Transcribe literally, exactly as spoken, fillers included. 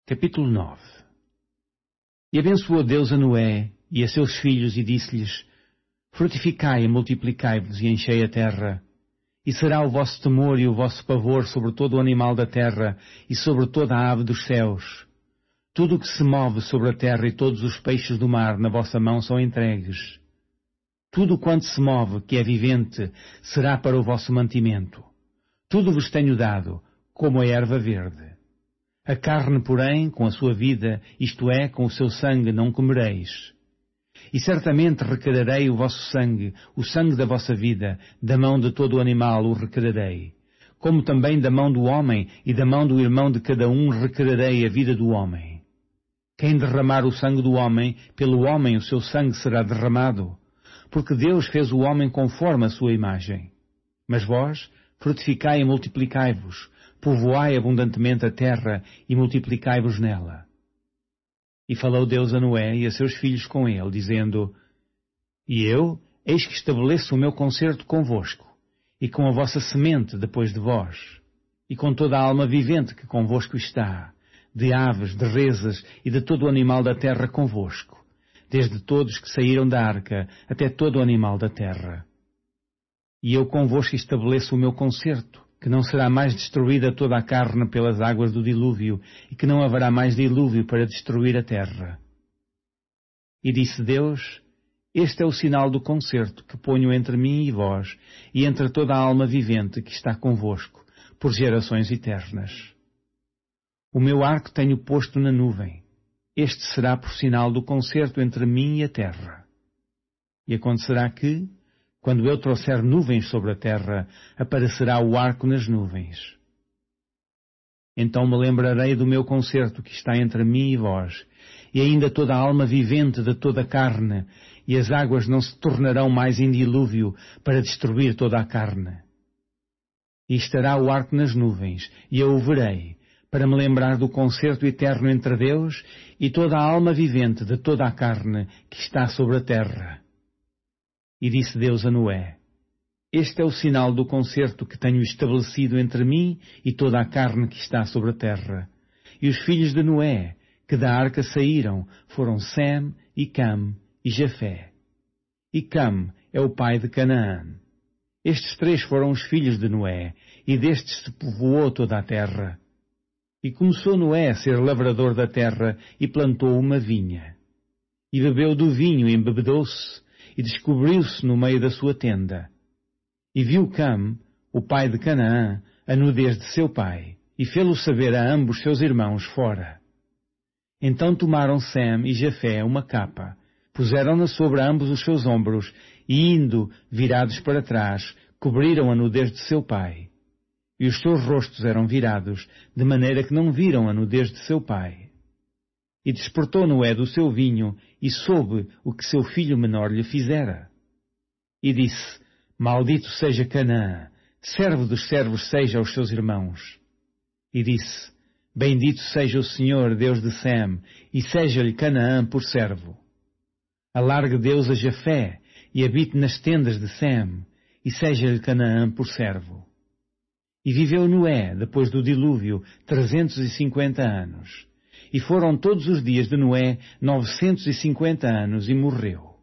Capítulo nove. E abençoou Deus a Noé e a seus filhos e disse-lhes: Frutificai e multiplicai-vos e enchei a terra. E será o vosso temor e o vosso pavor sobre todo o animal da terra e sobre toda a ave dos céus. Tudo o que se move sobre a terra e todos os peixes do mar na vossa mão são entregues. Tudo quanto se move, que é vivente, será para o vosso mantimento. Tudo vos tenho dado, como a erva verde. A carne, porém, com a sua vida, isto é, com o seu sangue, não comereis. E certamente requererei o vosso sangue, o sangue da vossa vida, da mão de todo o animal o requererei. Como também da mão do homem e da mão do irmão de cada um requererei a vida do homem. Quem derramar o sangue do homem, pelo homem o seu sangue será derramado, porque Deus fez o homem conforme a sua imagem. Mas vós, frutificai e multiplicai-vos, povoai abundantemente a terra e multiplicai-vos nela. E falou Deus a Noé e a seus filhos com ele, dizendo: E eu, eis que estabeleço o meu concerto convosco, e com a vossa semente depois de vós, e com toda a alma vivente que convosco está, de aves, de rezas e de todo o animal da terra convosco, desde todos que saíram da arca até todo o animal da terra. E eu convosco estabeleço o meu concerto, que não será mais destruída toda a carne pelas águas do dilúvio, e que não haverá mais dilúvio para destruir a terra. E disse Deus: Este é o sinal do concerto que ponho entre mim e vós, e entre toda a alma vivente que está convosco, por gerações eternas. O meu arco tenho posto na nuvem. Este será por sinal do concerto entre mim e a terra. E acontecerá que, quando eu trouxer nuvens sobre a terra, aparecerá o arco nas nuvens. Então me lembrarei do meu concerto que está entre mim e vós, e ainda toda a alma vivente de toda a carne, e as águas não se tornarão mais em dilúvio para destruir toda a carne. E estará o arco nas nuvens, e eu o verei, para me lembrar do concerto eterno entre Deus e toda a alma vivente de toda a carne que está sobre a terra. E disse Deus a Noé: Este é o sinal do concerto que tenho estabelecido entre mim e toda a carne que está sobre a terra. E os filhos de Noé, que da arca saíram, foram Sem, e Cam, e Jafé. E Cam é o pai de Canaã. Estes três foram os filhos de Noé, e destes se povoou toda a terra. E começou Noé a ser lavrador da terra, e plantou uma vinha. E bebeu do vinho e embebedou-se, e descobriu-se no meio da sua tenda. E viu Cam, o pai de Canaã, a nudez de seu pai, e fê-lo saber a ambos seus irmãos fora. Então tomaram Sem e Jafé uma capa, puseram-na sobre ambos os seus ombros, e indo, virados para trás, cobriram a nudez de seu pai. E os seus rostos eram virados, de maneira que não viram a nudez de seu pai. E despertou Noé do seu vinho, e soube o que seu filho menor lhe fizera. E disse: Maldito seja Canaã, servo dos servos seja aos seus irmãos. E disse: Bendito seja o Senhor, Deus de Sem, e seja-lhe Canaã por servo. Alargue Deus a Jafé, e habite nas tendas de Sem, e seja-lhe Canaã por servo. E viveu Noé, depois do dilúvio, trezentos e cinquenta anos. E foram todos os dias de Noé novecentos e cinquenta anos, e morreu.